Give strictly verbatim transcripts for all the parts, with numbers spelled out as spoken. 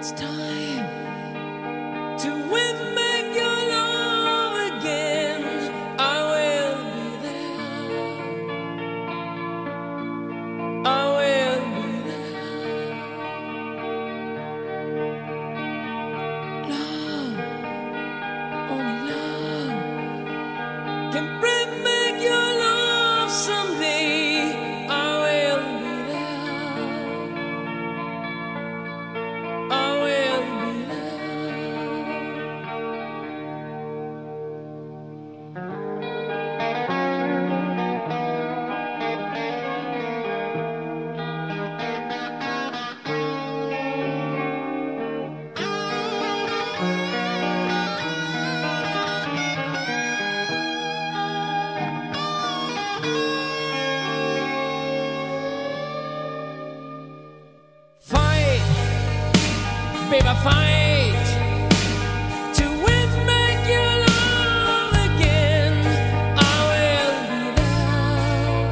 it's time to win back your love again. I will be there. I will be there. Love, only love can bring back your love someday. I will be there. I will be baby, fight to win back your love again. I will be there.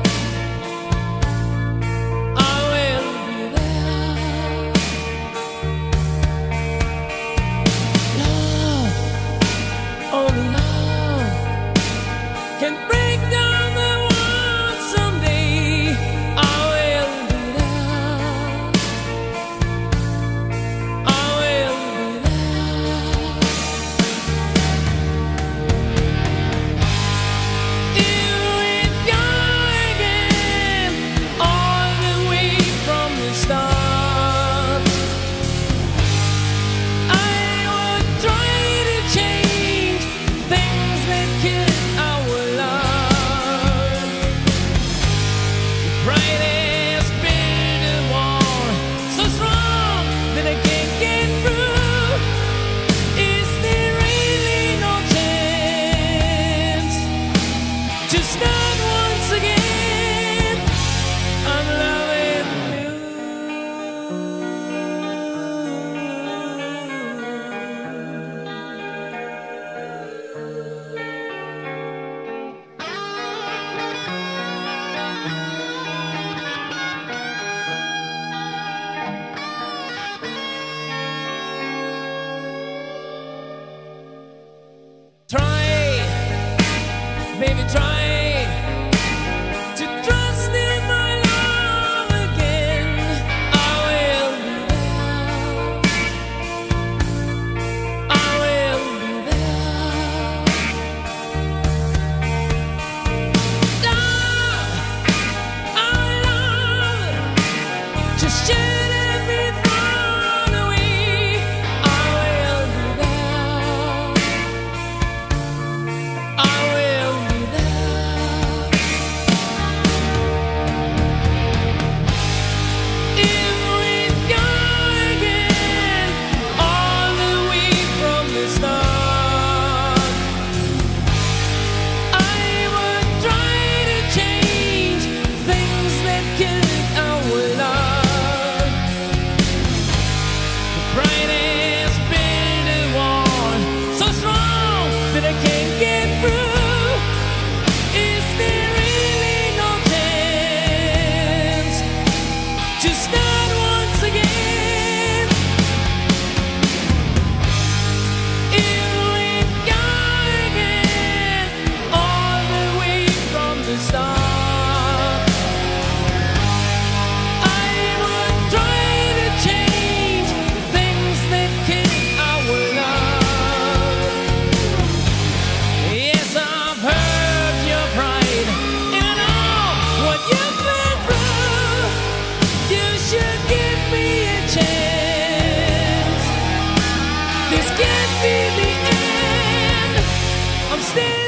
I will be there. Love, only love can break down the world someday. I will be there. Baby, try to trust in my love again. I will be there. I will be there. Love, our love, just shed every thought away. I will be there. I will. This can't be the end. I'm still